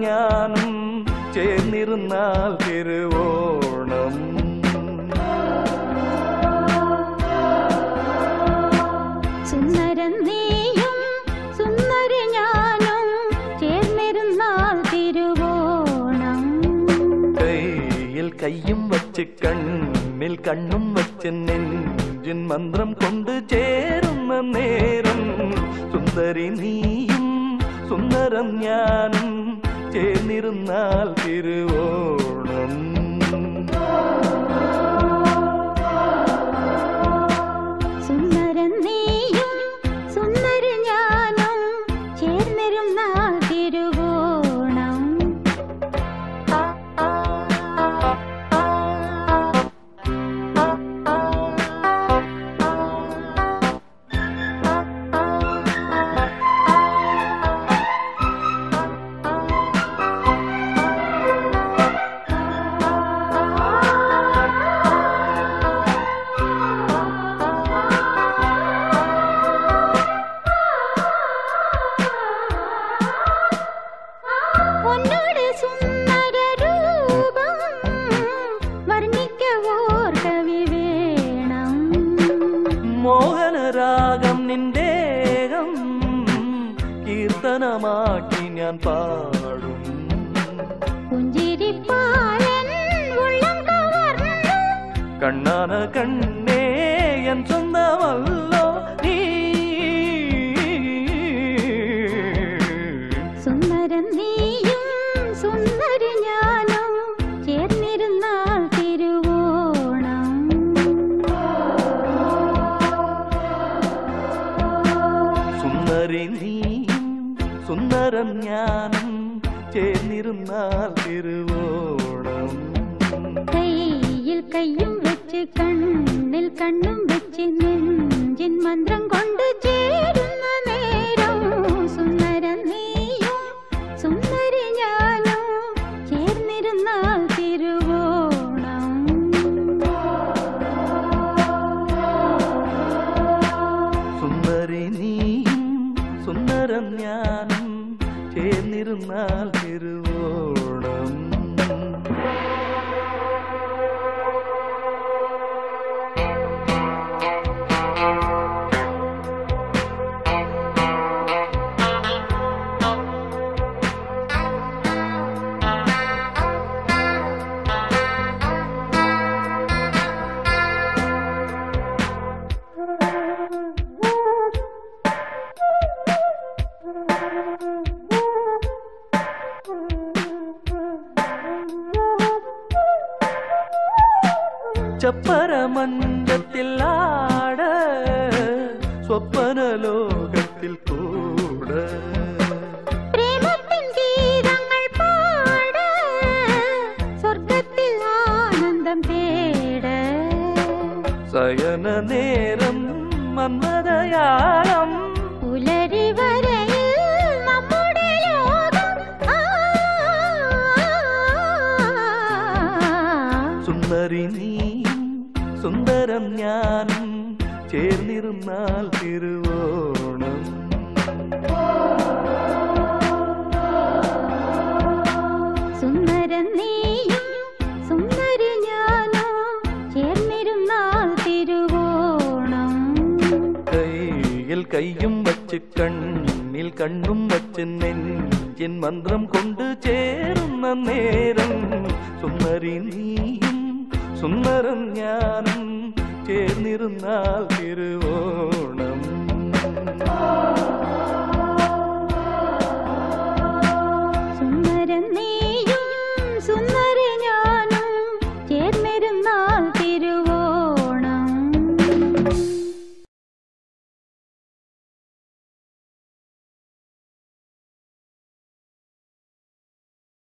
ഞാനും ചേർന്നിരുന്നാൽ തിരുവോണം. സുന്ദരൻ നീയും സുന്ദരി ഞാനും ചേർന്നിരുന്നാൽ തിരുവോണം. കയ്യിൽ കയ്യും വച്ച് കണ്ണിൽ കണ്ണും വച്ച് നെഞ്ചിൻ മന്ത്രം കൊണ്ട് ചേരുന്ന നേരം സുന്ദരി നീയും സുന്ദരം ഞാനും ചേർന്നിരുന്നാൽ തിരുവോണം. സുന്ദരൻ നീയും സുന്ദരി ഞാനും ചേർന്നിരുന്നാൽ തിരുവോണം. പൊന്നോട് സുന്ദര രൂപം വർണ്ണിക്കവോർ കവി വേണം. മോഹനരാഗം നിന്റേകം കീർത്തനമാക്കി ഞാൻ പാടും. പുഞ്ചിരിപ്പാലൻ ഉള്ളം കവർന്നു കണ്ണാന കണ്ണേ എൻ സ്വന്തമല്ലോ നീ. സുന്ദരൻ നീയും സുന്ദരി ഞാനും ചേർന്നിരുന്നാൽ തിരുവോണം. സുന്ദരി നീയും സുന്ദരം ഞാനും ചേർന്നിരുന്നാൽ തിരുവോണം. കയ്യിൽ കയ്യും വെച്ച് കണ്ണിൽ കണ്ണും വെച്ച് നെഞ്ചിൻ മന്ത്രം കൊണ്ട് ചേരുന്ന നേരം സുന്ദരൻ നീയും സുന്ദരി ഞാനും ചേർന്നിരുന്നാൽ തിരുവോണം. സുന്ദരി നീയും സുന്ദരം ഞാനും ചേർന്നിരുന്നാൽ തിരുവോണം. ചപ്പരമഞ്ചത്തിൽ ആട സ്വപ്ന ലോകത്തിൽ കൂട പ്രേമത്തിൻ ഗീതങ്ങൾ പാട സ്വർഗത്തിൽ ആനന്ദം തേട. ശയന നേരം മന്മദയാളം പുലരി വരയിൽ നമ്മുടെ ലോകം. സുന്ദരി നീയും സുന്ദരം ഞാനും ചേർന്നിരുന്നാൽ തിരുവോണം. സുന്ദരൻ നീയും സുന്ദരി ഞാനും ചേർന്നിരുന്നാൽ തിരുവോണം. കയ്യിൽ കയ്യും വച്ച് കണ്ണിൽ കണ്ണും വച്ച് നെഞ്ചിൻ മന്ത്രം കൊണ്ട് ചേരുന്ന നേരം സുന്ദരി നീയും സുന്ദരം ഞാനും ചേർന്നിരുന്നാൽ തിരുവോണം.